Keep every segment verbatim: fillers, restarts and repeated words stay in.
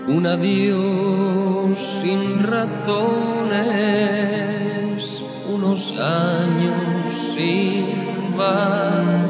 un adiós sin razones, unos años sin valor.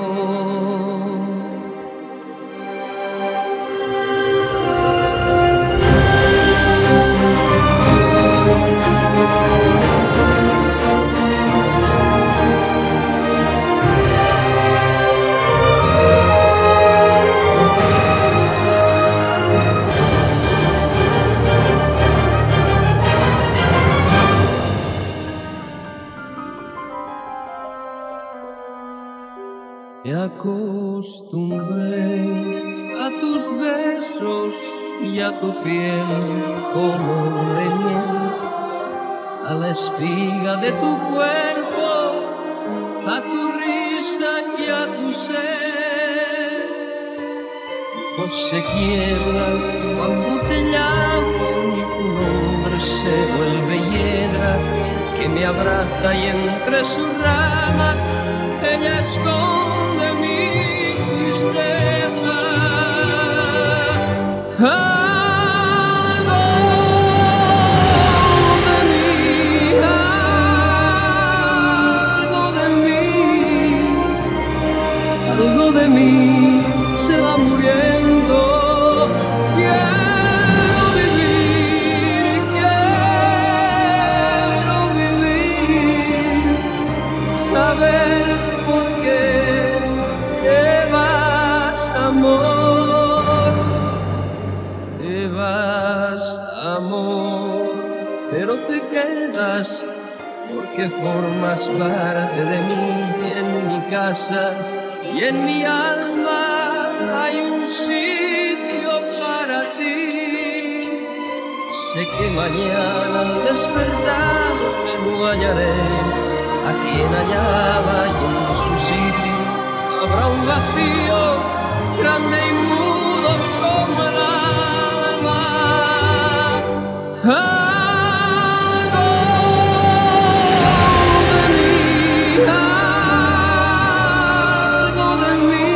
Me acostumbré a tus besos y a tu piel color de miel, a la espiga de tu cuerpo, a tu risa y a tu ser. Mi voz se quiebra cuando te llamo y tu nombre se vuelve hiedra que me abraza y entre sus ramas ella esconde mi tristeza. Algo de mí, algo de mí, algo de mí se va muriendo. Quiero vivir, quiero vivir, saber por qué te vas, amor, te vas, amor, pero te quedas porque formas parte de mí. En mi casa y en mi alma hay un sitio para ti. Sé que mañana al despertar me lo hallaré a quien hallaba y en su sitio habrá un vacío grande y mudo como el alma. Algo de mí, algo de mí,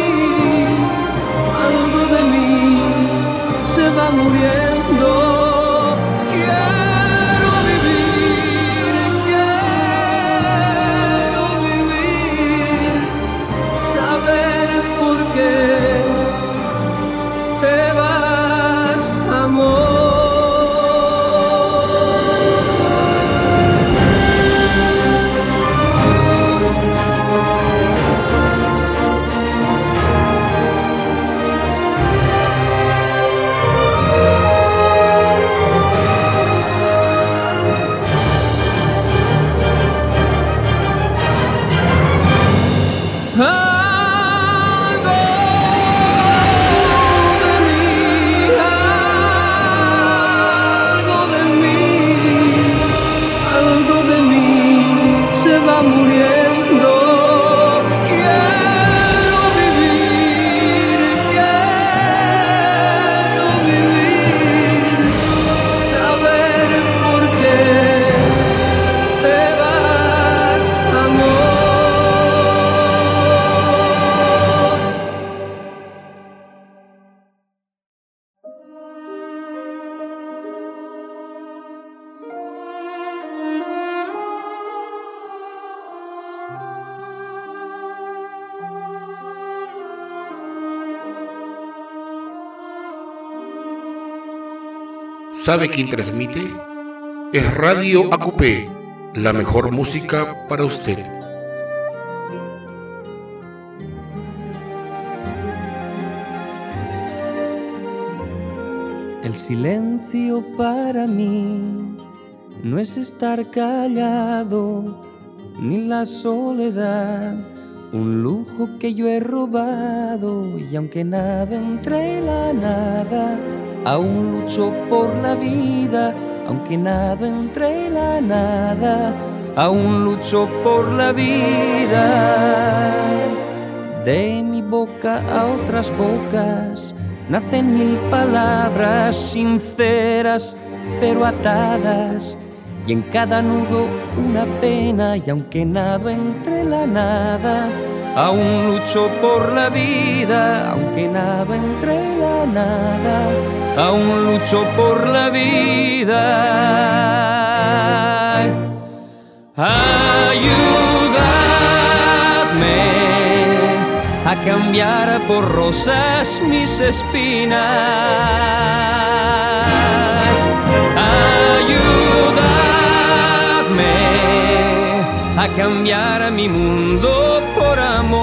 algo de mí se va muriendo. Quiero vivir, quiero vivir, saber por qué te vas, amor. Algo de mí, algo de mí, algo de mí se va muriendo. Quiero vivir, quiero vivir, saber por qué te vas, amor. ¿Sabe quién transmite? Es Radio A Q P, la mejor música para usted. El silencio para mí no es estar callado, ni la soledad, un lujo que yo he robado. Y aunque nada entre la nada, aún lucho por la vida. Aunque nada entre la nada, aún lucho por la vida. De mi boca a otras bocas nacen mil palabras sinceras pero atadas, y en cada nudo una pena. Y aunque nado entre la nada, aún lucho por la vida. Aunque nado entre la nada, aún lucho por la vida. Ayúdame a cambiar por rosas mis espinas. Ayúdame a cambiar mi mundo por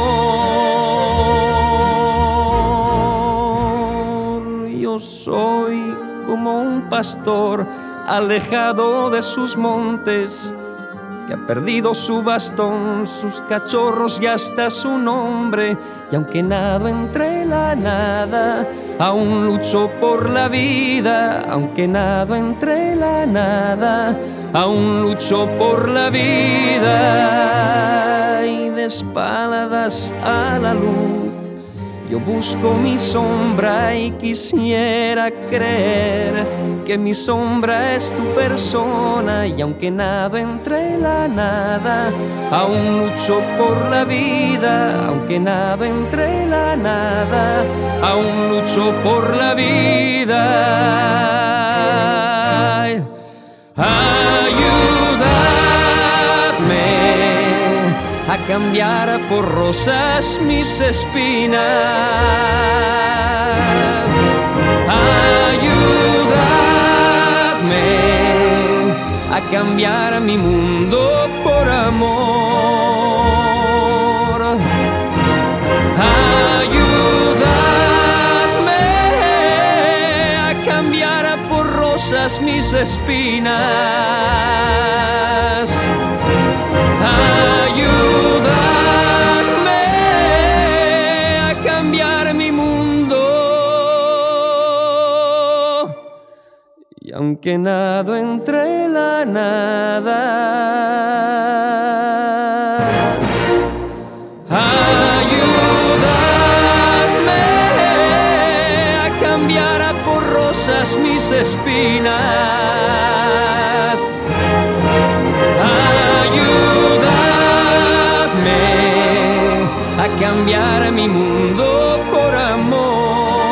amor. Yo soy como un pastor alejado de sus montes, que ha perdido su bastón, sus cachorros y hasta su nombre. Y aunque nado entre la nada, aún lucho por la vida. Aunque nado entre la nada, aún lucho por la vida. Y de espaldas a la luz, yo busco mi sombra y quisiera creer que mi sombra es tu persona. Y aunque nado entre la nada, aún lucho por la vida. Aunque nado entre la nada, aún lucho por la vida. Ayúdame a cambiar por rosas mis espinas. Ayúdame a cambiar mi mundo por amor. Ayúdame a cambiar por rosas mis espinas. Ayúdame a cambiar mi mundo. Y aunque nado entre la nada, ayúdame a cambiar por rosas mis espinas. A cambiar mi mundo por amor.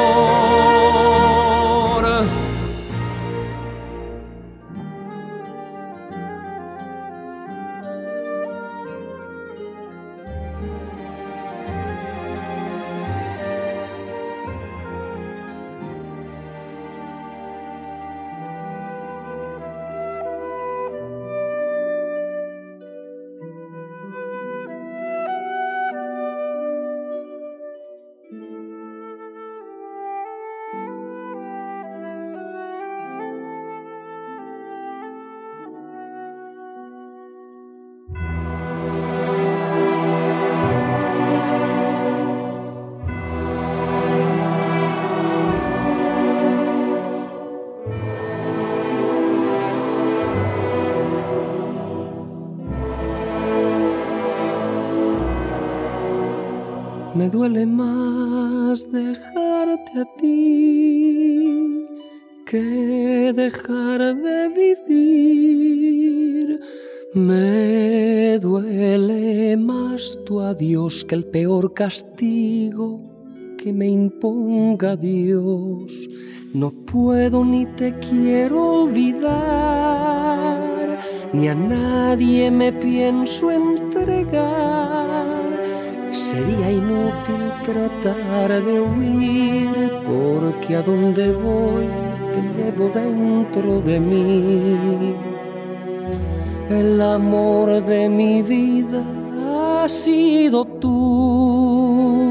Me duele más dejarte a ti que dejar de vivir. Me duele más tu adiós que el peor castigo que me imponga Dios. No puedo ni te quiero olvidar, ni a nadie me pienso entregar. Sería inútil tratar de huir, porque a donde voy te llevo dentro de mí. El amor de mi vida has sido tú.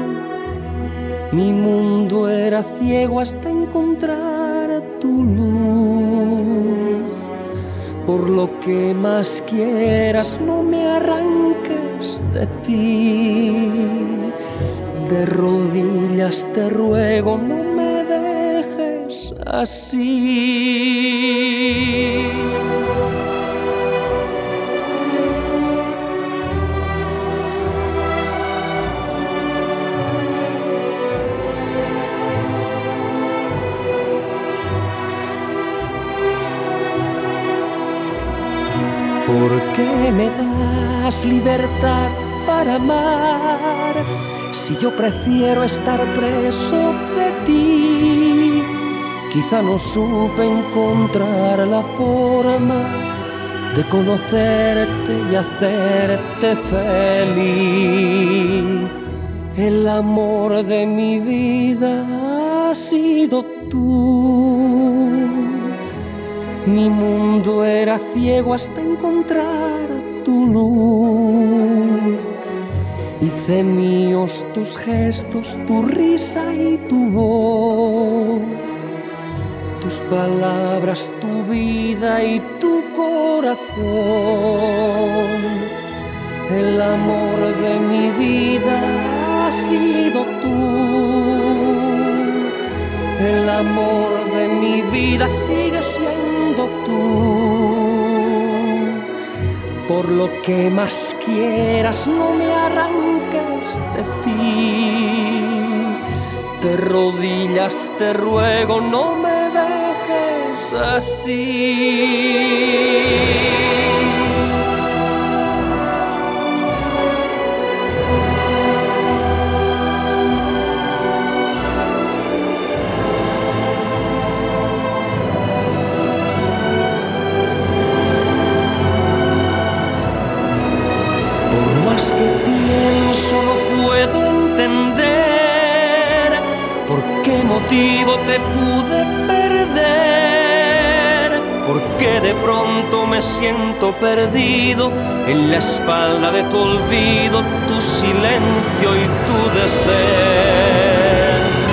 Mi mundo era ciego hasta encontrar tu luz. Por lo que más quieras, no me arranques de ti. De rodillas te ruego, no me dejes así. ¿Por qué me das libertad para amar si yo prefiero estar preso de ti. Quizá no supe encontrar la forma de conocerte y hacerte feliz. El amor de mi vida has sido tú. Mi mundo era ciego hasta encontrar tu luz. Hice míos tus gestos, tu risa y tu voz, tus palabras, tu vida y tu corazón. El amor de mi vida has sido tú. El amor de mi vida sigue siendo tú. Por lo que más quieras, no me arranques de ti. De rodillas te ruego, no me dejes así. Que pienso no puedo entender por qué motivo te pude perder, por qué de pronto me siento perdido en la espalda de tu olvido, tu silencio y tu desdén.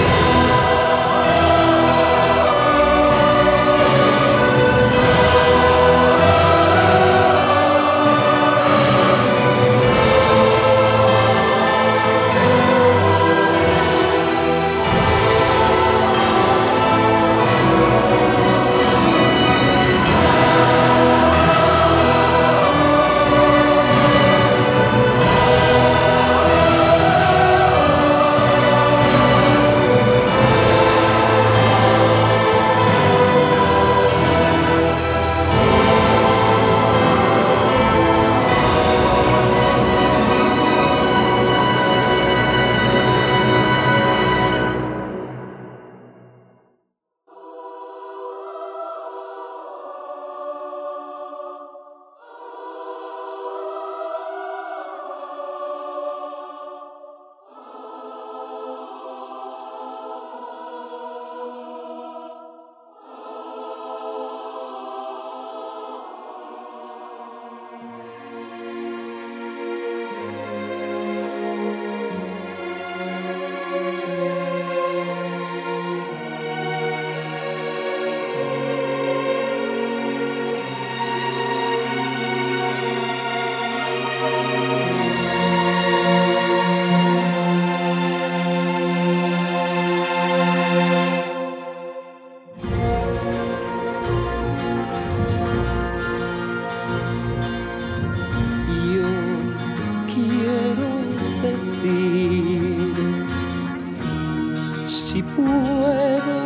Si puedo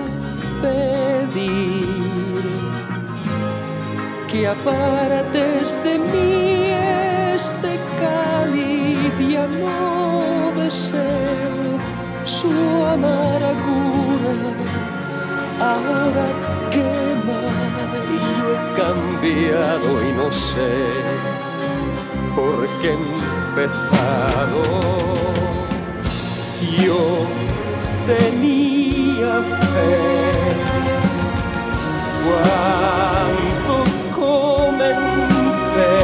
pedir que apartes de mí este cáliz, ya no deseo su amargura. Ahora quema y yo he cambiado y no sé por qué he empezado. Yo tenía fe cuando comencé,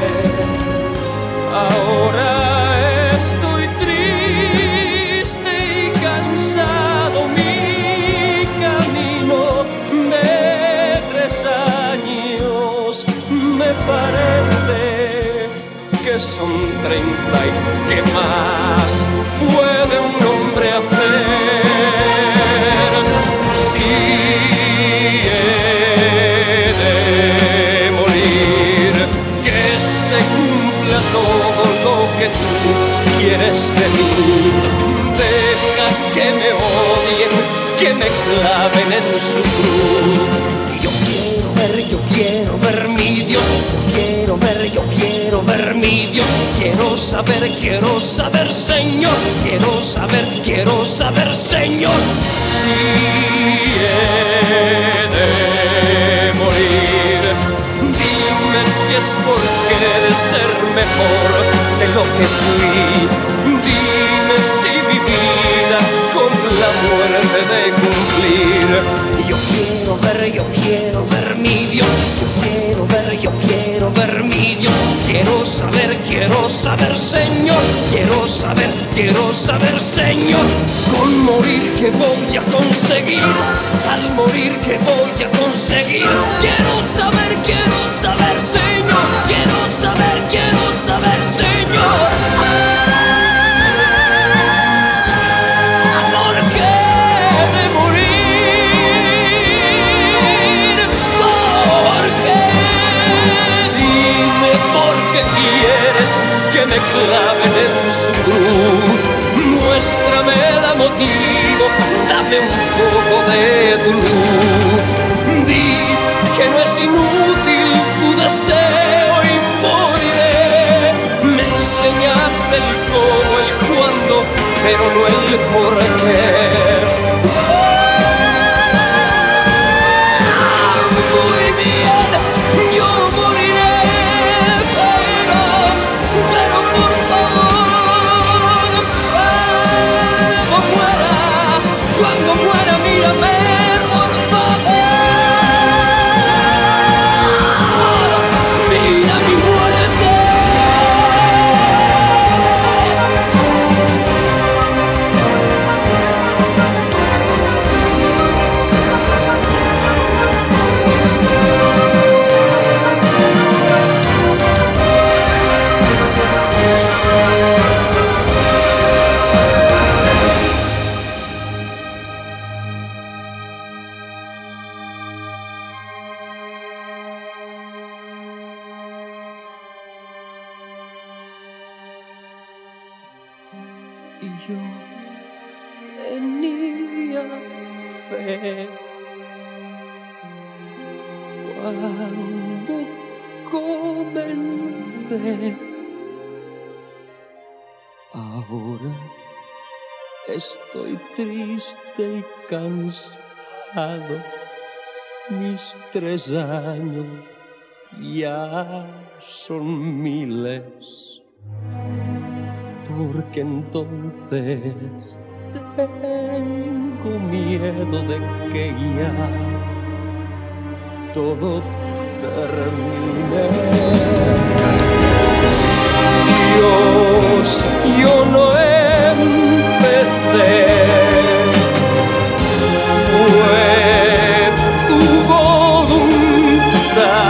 ahora estoy triste y cansado. Mi camino de tres años me parece que son treinta y qué más puede un hombre hacer. Si he de morir, que se cumpla todo lo que tú quieres de mí. Deja que me odien, que me claven en su cruz. Yo quiero ver, yo quiero ver mi mi Dios. Quiero ver, yo quiero ver mi Dios. Quiero saber, quiero saber, Señor. Quiero saber, quiero saber, Señor. Si he de morir, dime si es porque he de ser mejor de lo que fui. Dime si mi vida con la muerte de cumplir. Yo quiero ver, yo quiero ver mi Dios. Yo quiero ver, yo quiero ver mi Dios. Quiero saber, quiero saber, Señor. Quiero saber, quiero saber, Señor. Con morir que voy a conseguir, al morir que voy a conseguir. Quiero saber, quiero saber, Señor. Quiero saber, quiero saber, Señor. Que me claven en su cruz, muéstrame el motivo, dame un poco de tu luz. Di que no es inútil tu deseo y moriré. Me enseñaste el cómo, el cuándo, pero no el por qué. Yo tenía fe cuando comencé. Ahora estoy triste y cansado. Mis tres años ya son miles. Porque entonces tengo miedo de que ya todo termine. Dios, yo no empecé, fue tu voluntad.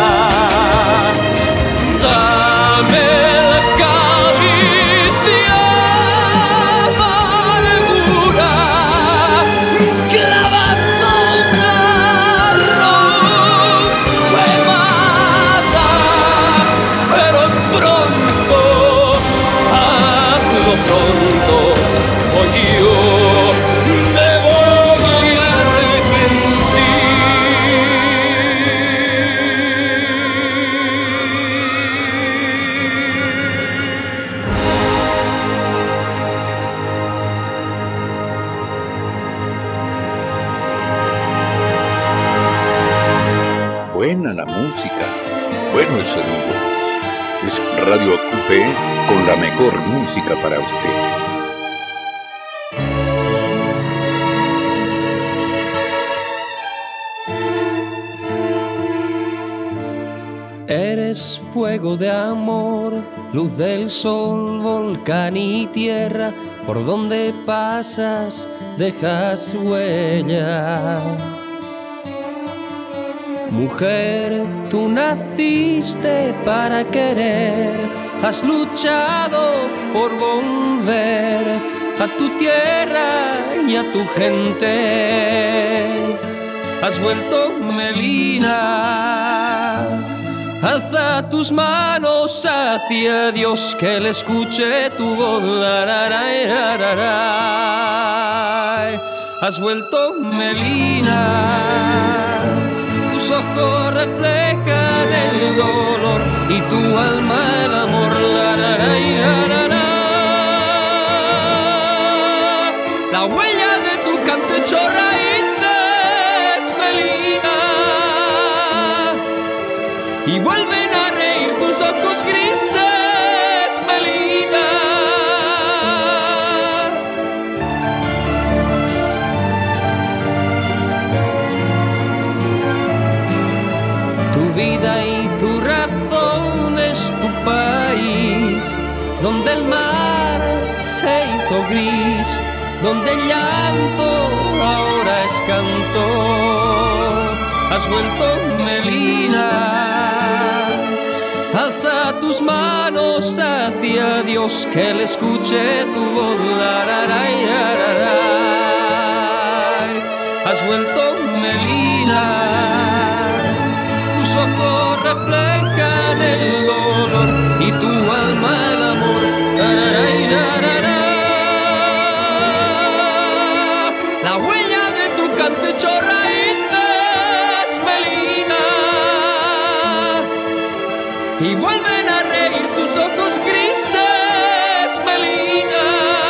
Buena la música, bueno el sonido. Es Radio A Q P con la mejor música para usted. Eres fuego de amor, luz del sol, volcán y tierra. Por donde pasas dejas huella. Mujer, tú naciste para querer, has luchado por volver a tu tierra y a tu gente. Has vuelto Melina, alza tus manos hacia Dios, que Él escuche tu voz. Has vuelto Melina, tus ojos reflejan el dolor. y tu alma el amor. La, la, la, la, la, la. La huella de tu canto echó raíces, Melina, y vuelven a reír tus ojos grises, Melina. Tu vida y tu razón es tu país, donde el mar se hizo gris, donde el llanto ahora es canto. Has vuelto, Melina, alza tus manos hacia Dios, que Él escuche tu voz. La, la, la, la, la, la. Has vuelto, Melina, tus ojos reflejan el dolor y tu alma el amor. La, la, la, la, la, la. La huella de tu canto echó raíces, Melina, y vuelven a reír tus ojos grises, Melina.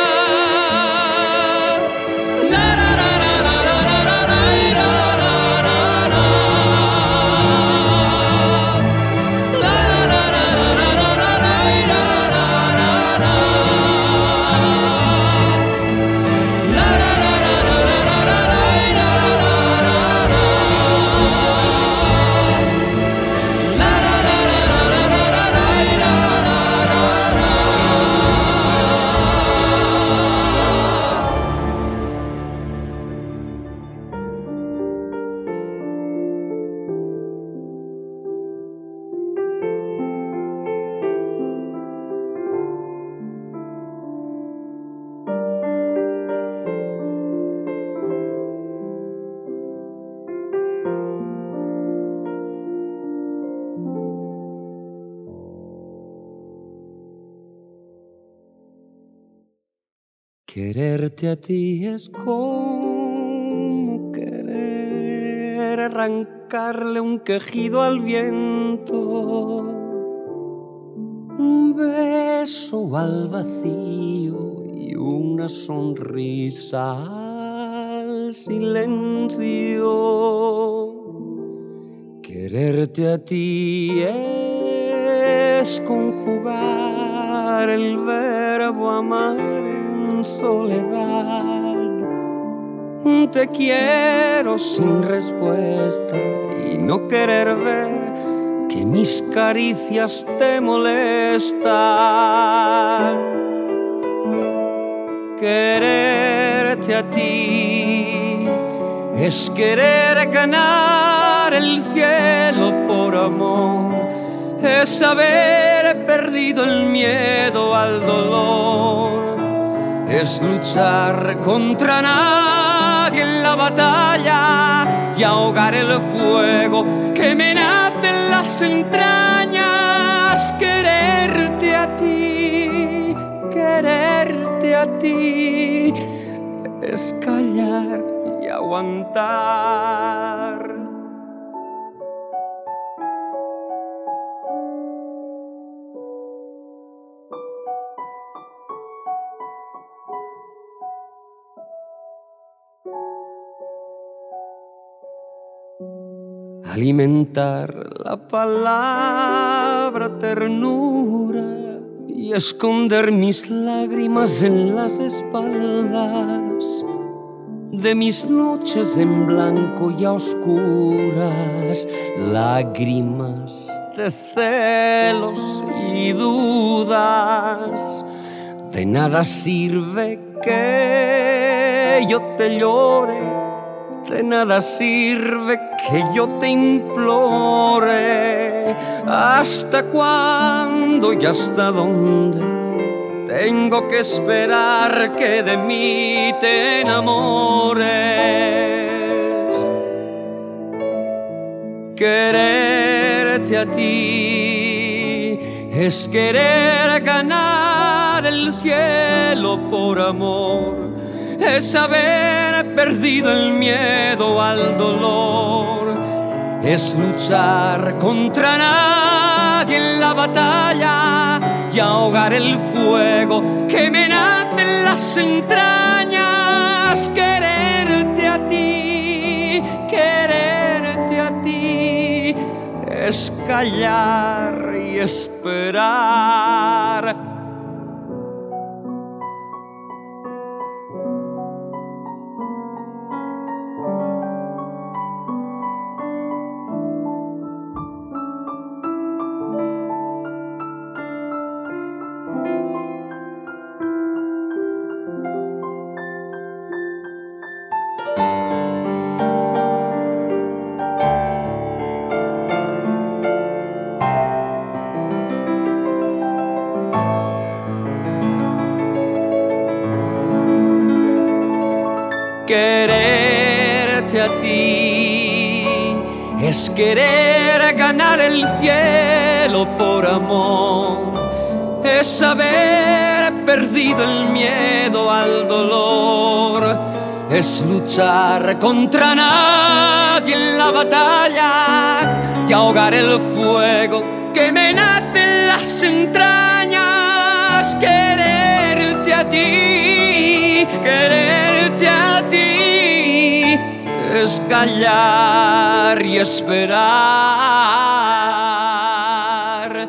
La, la, la, la, la, la, la, la, la, la, la, la. La, la, la, la, la, la, la, la, la, la, la. La, la, la, la, la, la, la, la, la, la. Quererte a ti es como querer arrancarle un quejido al viento, un beso al vacío y una sonrisa al silencio. Quererte a ti es conjugar el verbo amar en soledad. Te quiero sin respuesta y no querer ver que mis caricias te molestan. Quererte a ti es querer ganar el cielo por amor, es haber perdido el miedo al dolor, es luchar contra nadie en la batalla y ahogar el fuego que me nace en las entrañas. Quererte a ti, quererte a ti, es callar y aguantar. Alimentar la palabra ternura y esconder mis lágrimas en las espaldas de mis noches en blanco y a oscuras, lágrimas de celos y dudas. De nada sirve que yo te llore, de nada sirve que yo te implore. ¿Hasta cuándo y hasta dónde tengo que esperar que de mí te enamores? Quererte a ti es querer ganar el cielo por amor, es haber perdido el miedo al dolor, es luchar contra nadie en la ahogar el fuego que me nace en las entrañas. Quererte a ti, quererte a ti, es callar y esperar. Quererte a ti es querer ganar el cielo por amor, es haber perdido el miedo al dolor, es luchar contra nadie en la batalla y ahogar el fuego que me nace en las entrañas. Quererte a ti, quererte a ti, es callar y esperar.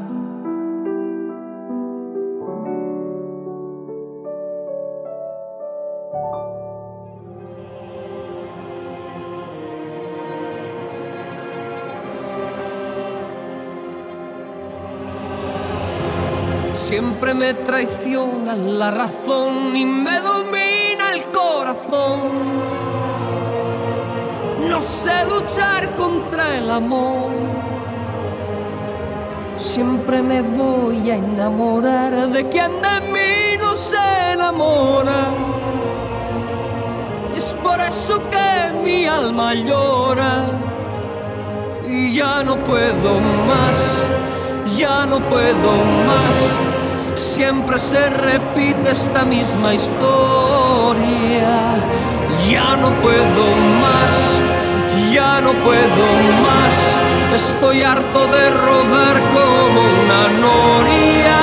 Siempre me traiciona la razón y me domina el corazón. No sé luchar contra el amor. Siempre me voy a enamorar de quien de mí no se enamora. Y es por eso que mi alma llora. Y ya no puedo más, ya no puedo más. Siempre se repite esta misma historia. Ya no puedo más, ya no puedo más. Estoy harto de rodar como una noria.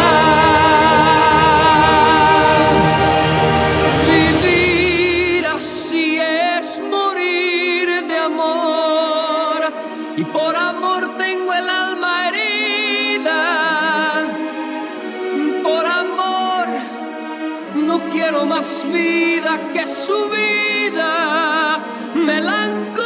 Vivir así es morir de amor. Y por amor tengo el alma herida. Por amor no quiero más vida que su vida. Melancolía.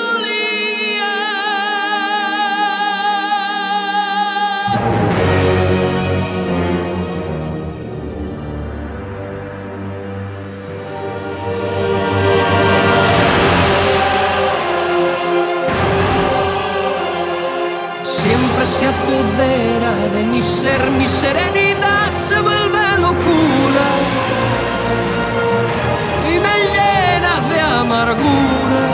Siempre se apodera de mi ser, mi serenidad se vuelve locura y me llena de amargura.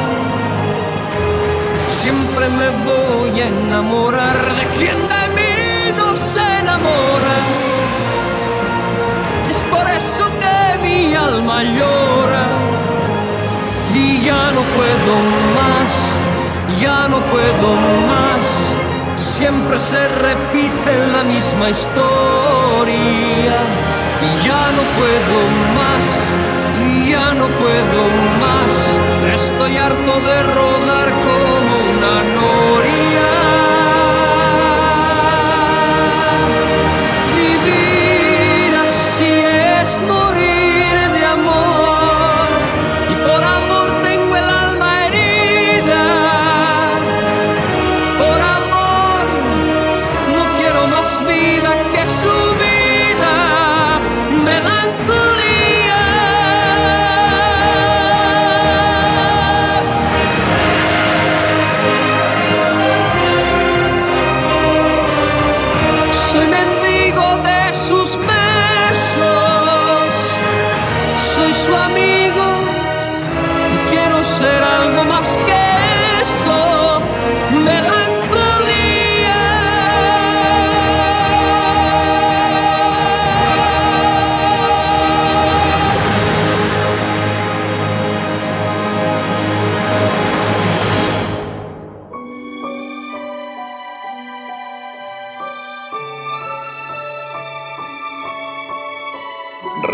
Siempre me voy a enamorar de quien de mí no se enamora. Y es por eso que mi alma llora. Y ya no puedo más, ya no puedo más. Siempre se repite la misma historia. Y ya no puedo más, y ya no puedo más. Estoy harto de rodar como una noria. Vivir así es morir de amor. Y por amor tengo el alma herida. Por amor no quiero más vida que su vida. Melancolía. Soy mendigo de sus besos, soy su amigo y quiero ser algo más que eso. Melancolía.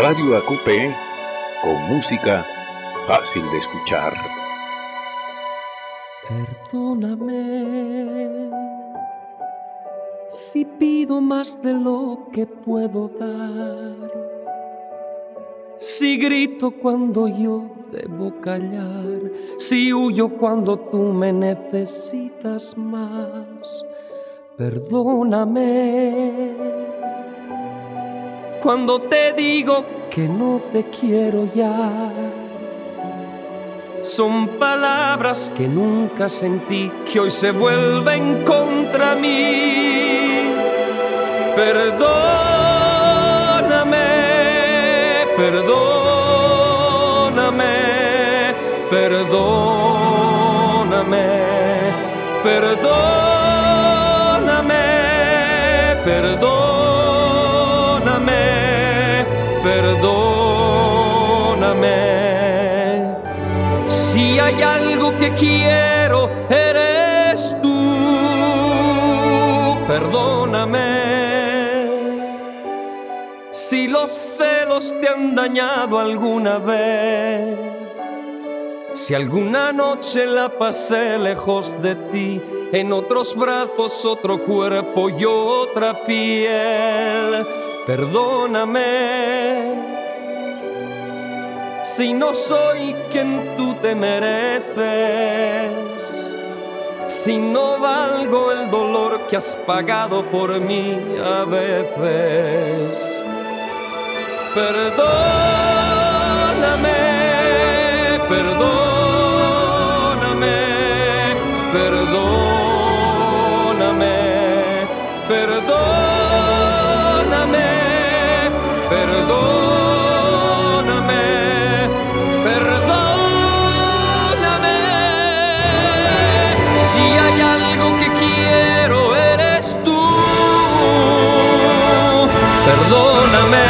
Radio A Q P, con música fácil de escuchar. Perdóname si pido más de lo que puedo dar, si grito cuando yo debo callar, si huyo cuando tú me necesitas más. Perdóname cuando te digo que no te quiero ya. Son palabras que nunca sentí, que hoy se vuelven contra mí. Perdóname, perdóname, perdóname, perdóname, perdóname, perdóname. Si hay algo que quiero, eres tú. Perdóname. Si los celos te han dañado alguna vez, si alguna noche la pasé lejos de ti, en otros brazos, otro cuerpo y otra piel, perdóname. Si no soy quien tú te mereces, si no valgo el dolor que has pagado por mí a veces, perdóname, perdóname, perdóname, perdóname, perdóname, perdóname. Si hay algo que quiero, eres tú. Perdóname.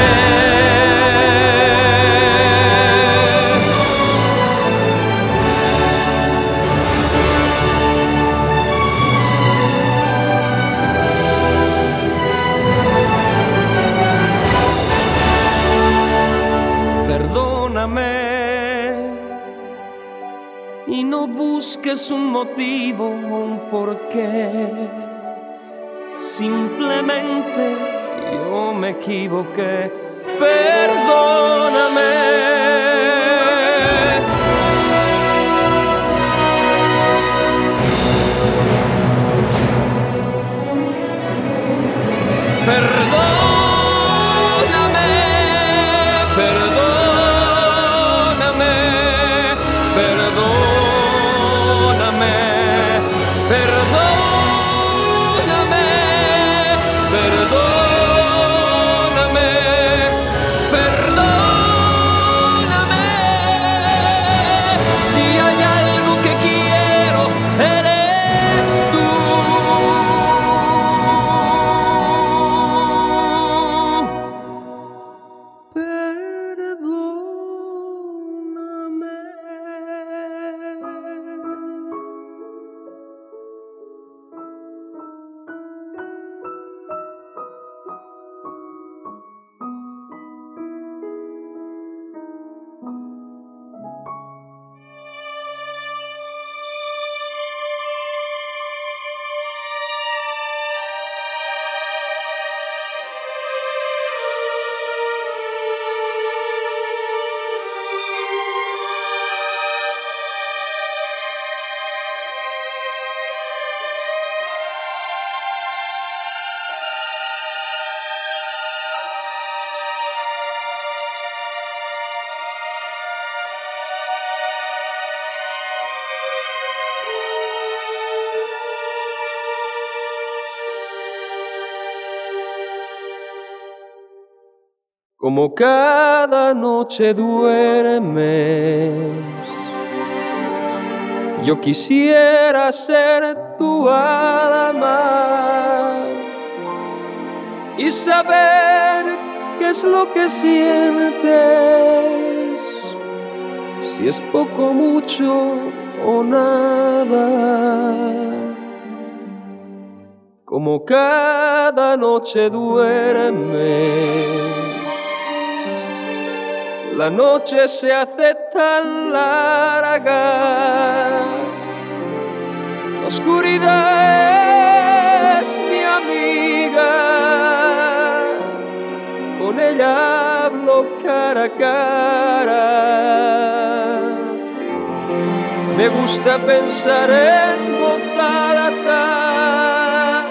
Y no busques un motivo o un porqué. Simplemente yo me equivoqué. Perdóname. Perdóname, perdóname, perdóname, perdóname, perdóname, perdóname. Si hay algo que quiero, eres tú. Como cada noche duermes, yo quisiera ser tu alma y saber qué es lo que sientes, si es poco, mucho o nada. Como cada noche duermes, la noche se hace tan larga. La oscuridad es mi amiga, con ella hablo cara a cara. Me gusta pensar en voz alta,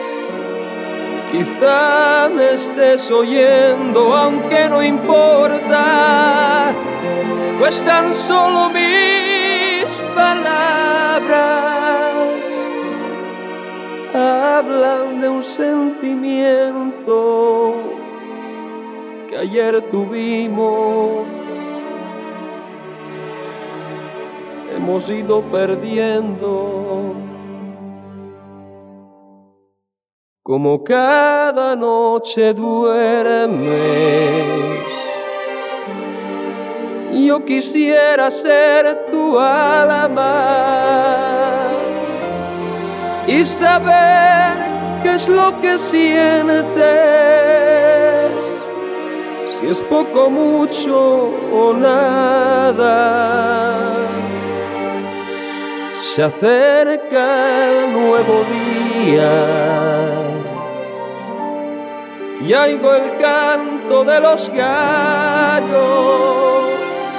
quizá me estés oyendo, aunque no importa, pues tan solo mis palabras hablan de un sentimiento que ayer tuvimos, hemos ido perdiendo. Como cada noche duermes, yo quisiera ser tu alma y saber qué es lo que sientes, si es poco, mucho o nada. Se acerca el nuevo día y oigo el canto de los gallos.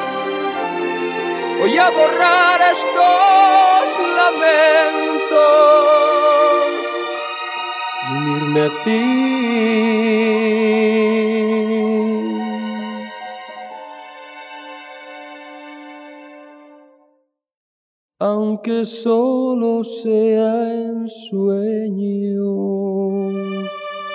Voy a borrar estos lamentos y unirme a ti. Aunque solo sea en sueños.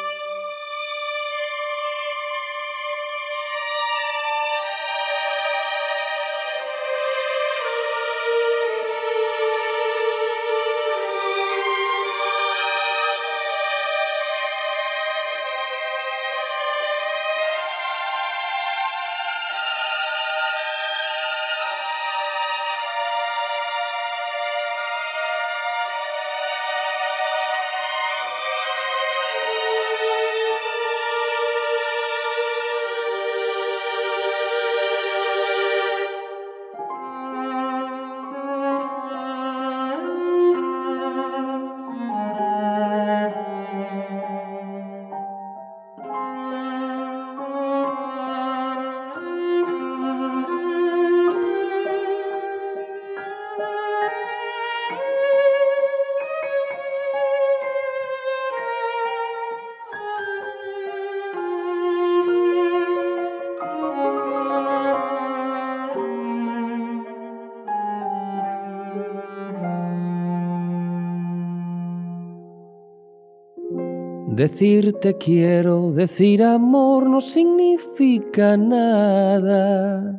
Decir te quiero, decir amor no significa nada.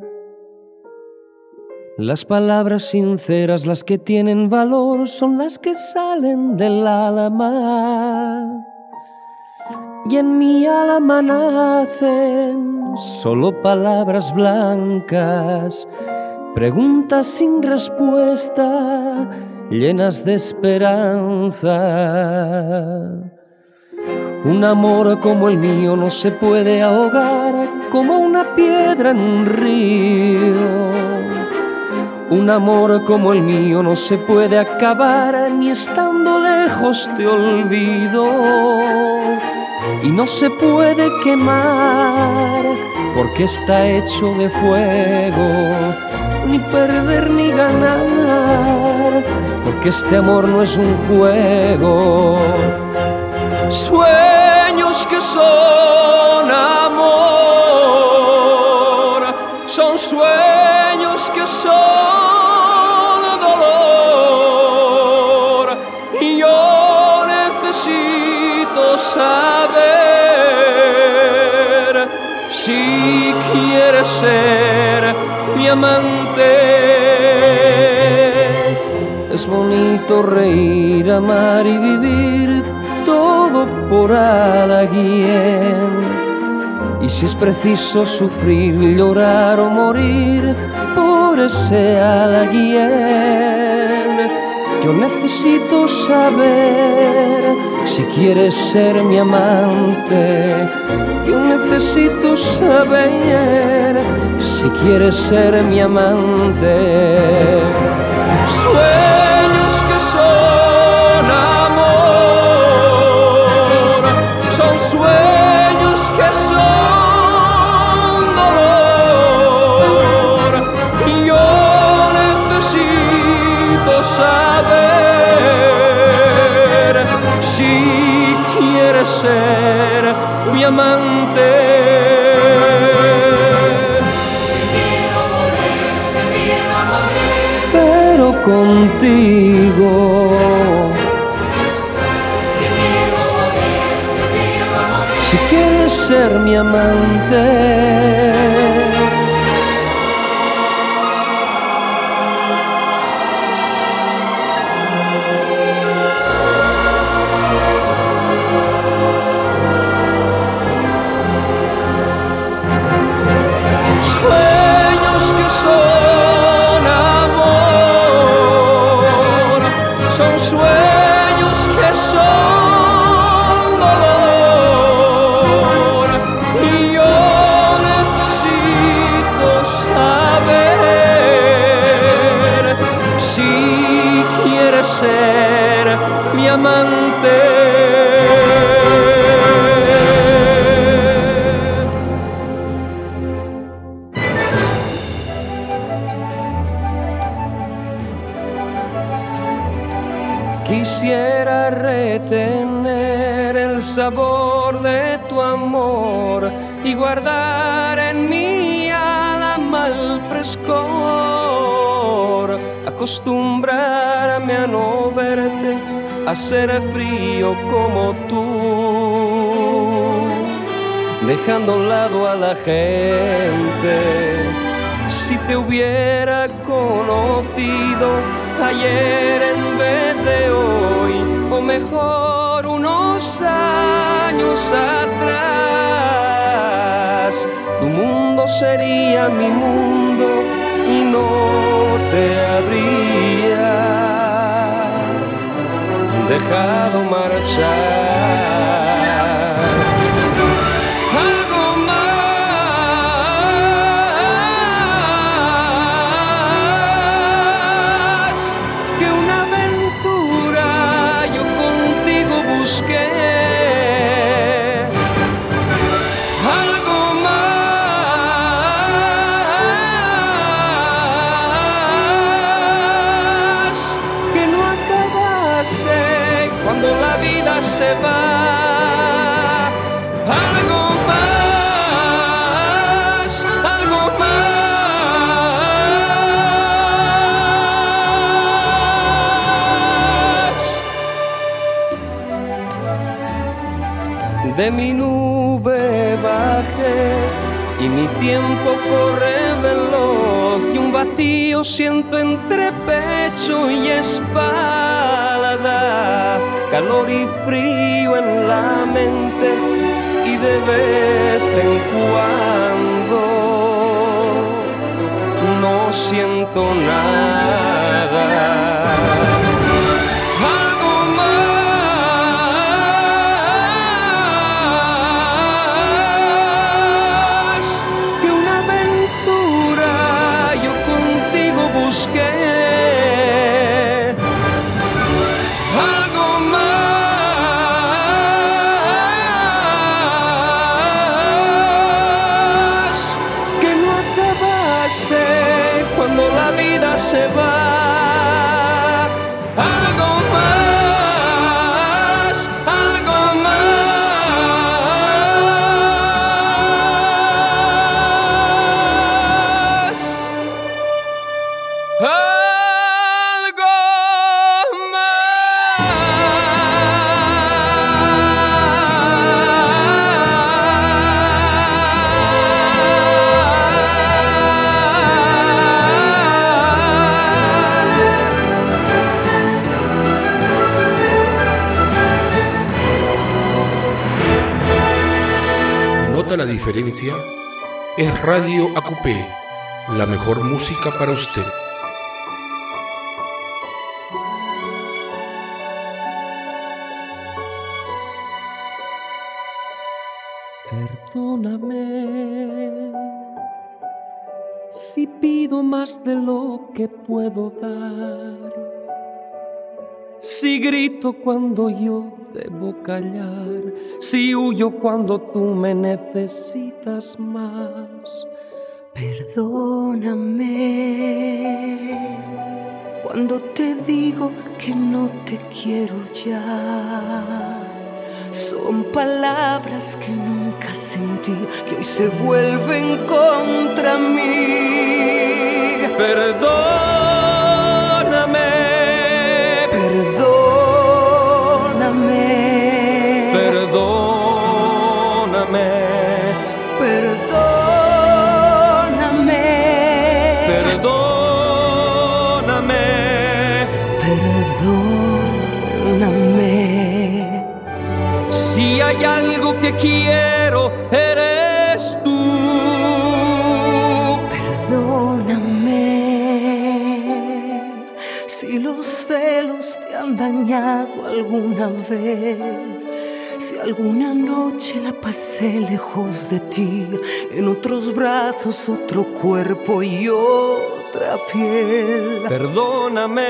Las palabras sinceras, las que tienen valor, son las que salen del alma. Y en mi alma nacen solo palabras blancas, preguntas sin respuesta, llenas de esperanza. Un amor como el mío no se puede ahogar como una piedra en un río. Un amor como el mío no se puede acabar, ni estando lejos te olvido. Y no se puede quemar porque está hecho de fuego, ni perder ni ganar, porque este amor no es un juego. Sueños que son amor, son sueños que son dolor, y yo necesito saber si quieres ser mi amante. Es bonito reír, amar y vivir, todo por alguien. Y si es preciso sufrir, llorar o morir por ese alguien, Yo necesito saber si quieres ser mi amante. Yo necesito saber si quieres ser mi amante. Sueños que son amor, son sueños que son dolor. Y yo necesito saber si quieres ser mi amante. Pero contigo si quieres ser mi amante. Sueños que son amor, son sueños que son dolor. Y yo necesito saber si quieres ser mi amante. Quisiera retener el sabor de tu amor y guardar en mi alma el frescor. Acostumbrarme a no verte, a ser frío como tú, dejando a un lado a la gente. Si te hubiera conocido ayer en vez de hoy, o mejor unos años atrás, tu mundo sería mi mundo y no te habría dejado marchar. Cuando la vida se va, algo más, algo más. De mi nube bajé y mi tiempo corre veloz, y un vacío siento entre pecho y espalda, calor y frío en la mente, y de vez en cuando no siento nada. Cuando la vida se va, algo más, algo más, algo ¿Nota la diferencia? Es Radio A Q P, la mejor música para usted. Perdóname si pido más de lo que puedo dar, si grito cuando yo debo callar, si huyo cuando tú me necesitas más. Perdóname cuando te digo que no te quiero ya. Son palabras que nunca sentí, que hoy se vuelven contra mí. Perdóname, perdóname, perdóname, perdóname, perdóname, perdóname. Si hay algo que quiero, eres tú. Perdóname si los celos te han dañado alguna vez, si alguna noche la pasé lejos de ti, en otros brazos, otro cuerpo y otra piel. Perdóname,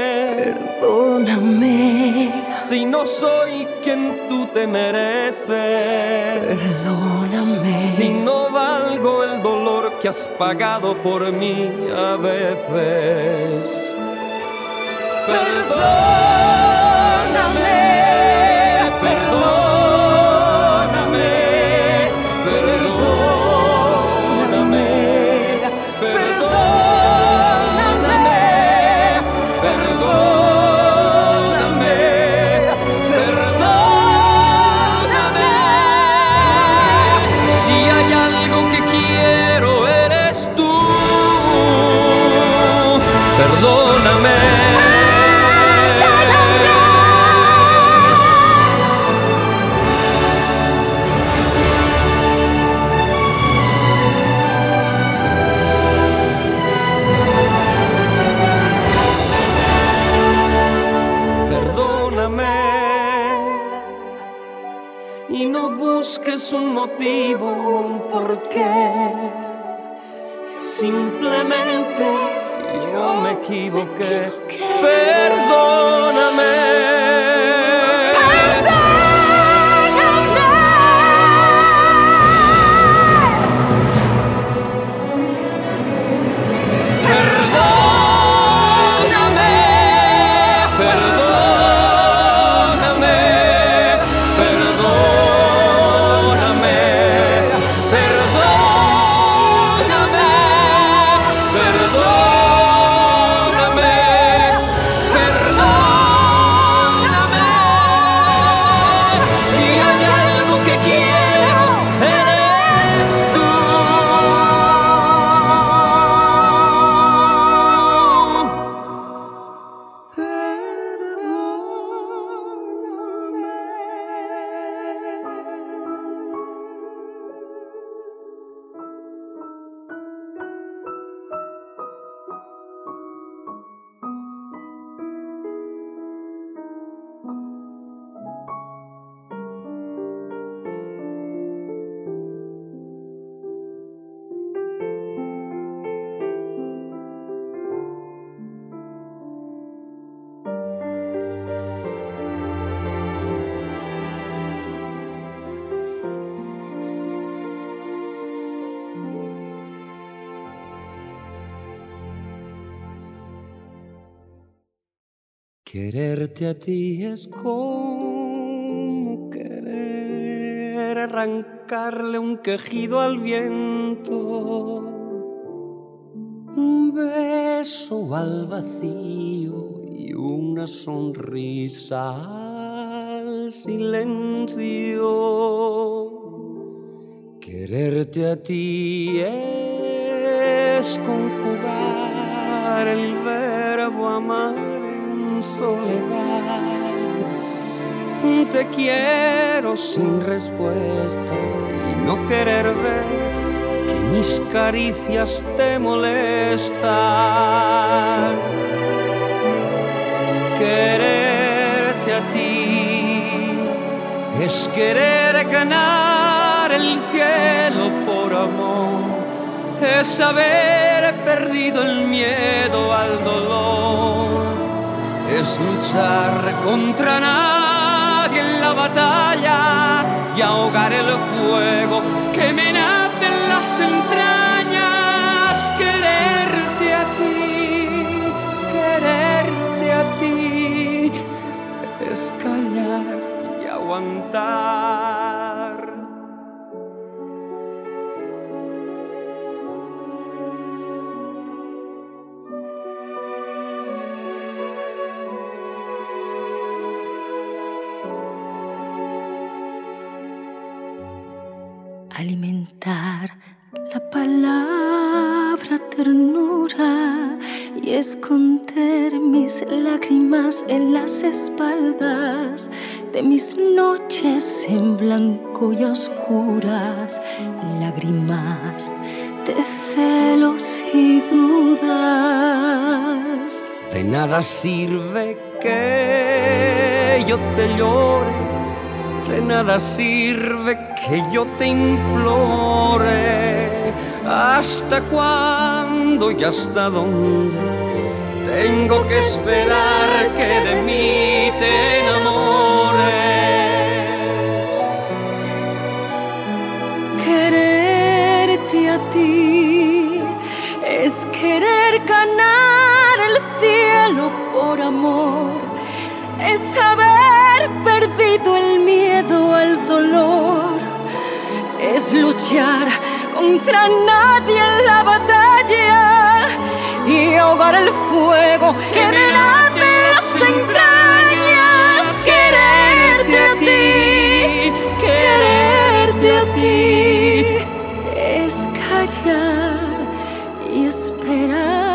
perdóname si no soy quien tú te mereces. Perdóname si no valgo el dolor que has pagado por mí a veces. Perdóname, perdóname, perdóname, perdóname, perdóname, perdóname. Si hay algo que quiero, eres tú. Perdóname. Y no busques un motivo, un porqué. Simplemente yo me equivoqué. Perdóname. Quererte a ti es como querer arrancarle un quejido al viento, un beso al vacío y una sonrisa al silencio. Quererte a ti es conjugar el verbo amar en soledad. Te quiero sin respuesta y no querer ver que mis caricias te molestan. Quererte a ti es querer ganar el cielo por amor es haber perdido el miedo al dolor, es luchar contra nadie en la batalla y ahogar el fuego que me nace en las entrañas, quererte a ti, quererte a ti, es callar y aguantar. Alimentar la palabra ternura y esconder mis lágrimas en las espaldas de mis noches en blanco y oscuras, lágrimas de celos y dudas. De nada sirve que yo te llore, de nada sirve que yo te implore. ¿Hasta cuándo y hasta dónde tengo que esperar que de mí te enamores? Quererte a ti es querer ganar el cielo por amor, es haber perdido el miedo al dolor, es luchar contra nadie en la batalla y ahogar el fuego que me nace en las entrañas. Quererte a ti, quererte a ti, es callar y esperar.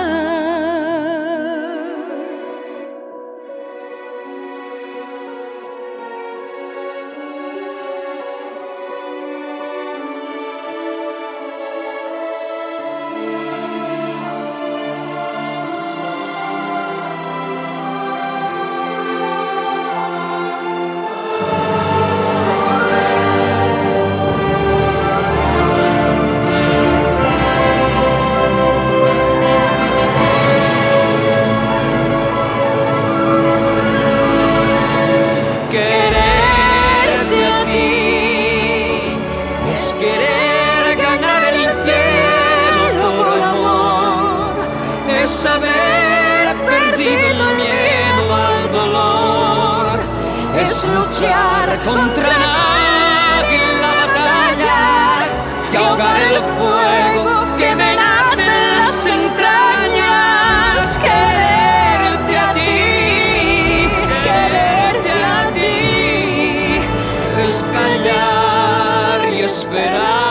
Es luchar contra nadie en la batalla y ahogar el fuego que me nace en las entrañas. Quererte a ti, quererte a ti, es callar y esperar.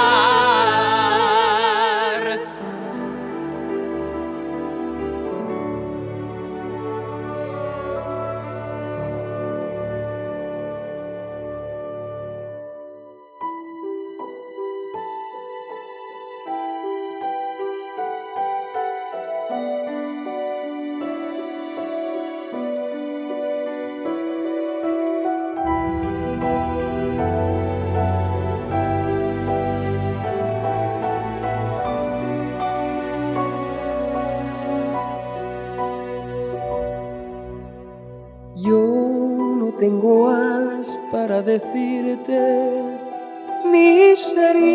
Yo no tengo alas para decirte mis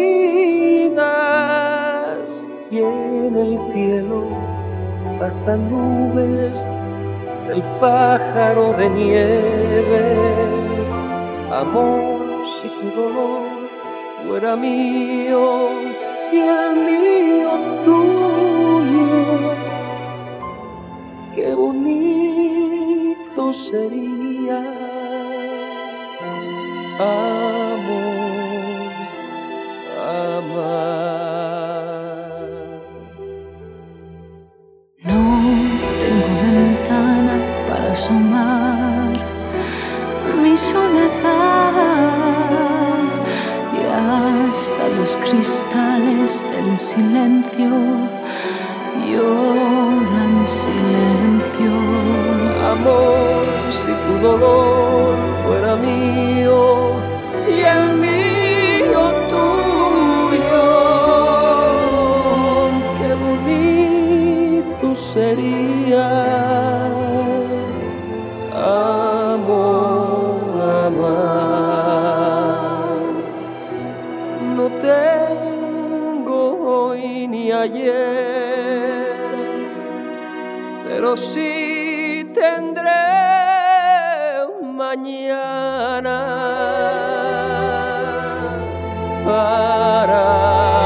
heridas, y en el cielo pasan nubes del pájaro de nieve. Amor, si tu dolor fuera mío y el mío tuyo, qué bonito sería. Amor, amar. No tengo ventana para asomar mi soledad, y hasta los cristales del silencio lloran silencio. Amor, si tu dolor fuera mío y el mío sí tendré un mañana para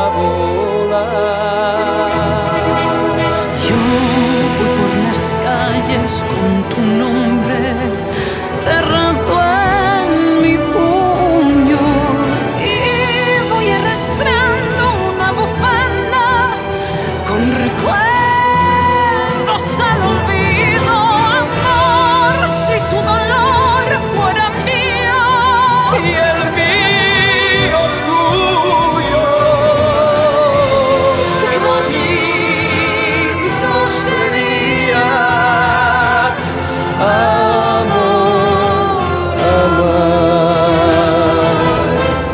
volar. Yo voy por las calles con tu nombre cerrado en mi puño y voy arrastrando una bufanda con recuerdos al olvido. Amor, si tu dolor fuera mío Y el mío tuyo, qué bonito sería amor, amar.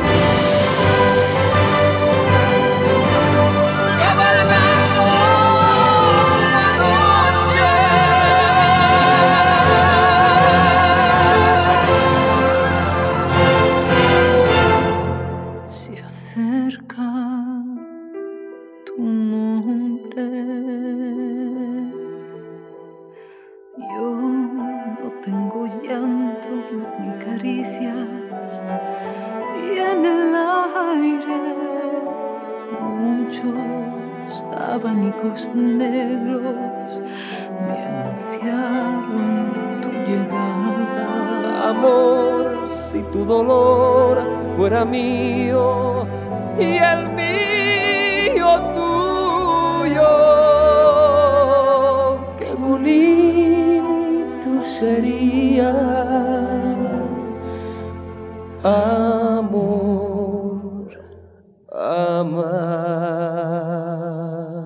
cabalgando la noche. Se acerca tu nombre. Yo no tengo llanto ni caricias y en el aire muchos abanicos negros me anunciaron tu llegada. Amor, si tu dolor fuera mío y el mío tuyo, qué bonito sería amor, amar.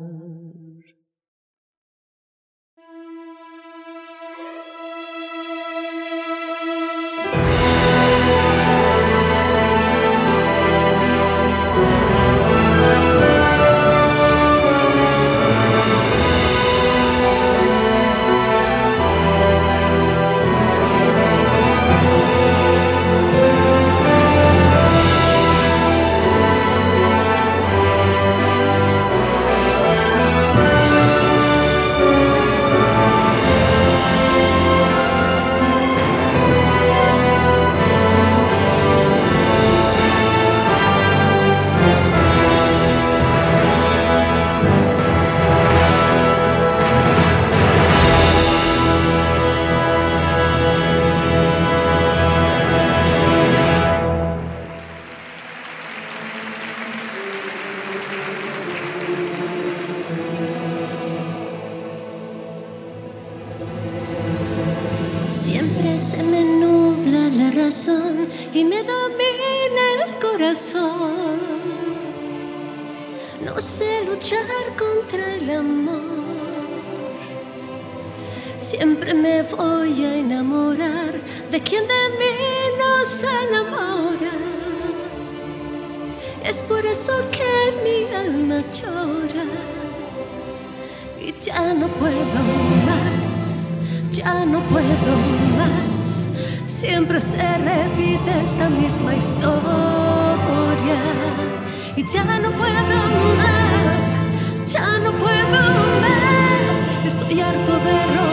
Siempre se me nubla la razón y me domina el corazón. No sé luchar contra el amor. Siempre me voy a enamorar de quien de mí no se enamora. Es por eso que mi alma llora y ya no puedo más, ya no puedo más. Siempre se repite esta misma historia y ya no puedo más, ya no puedo más. Estoy harto de robar.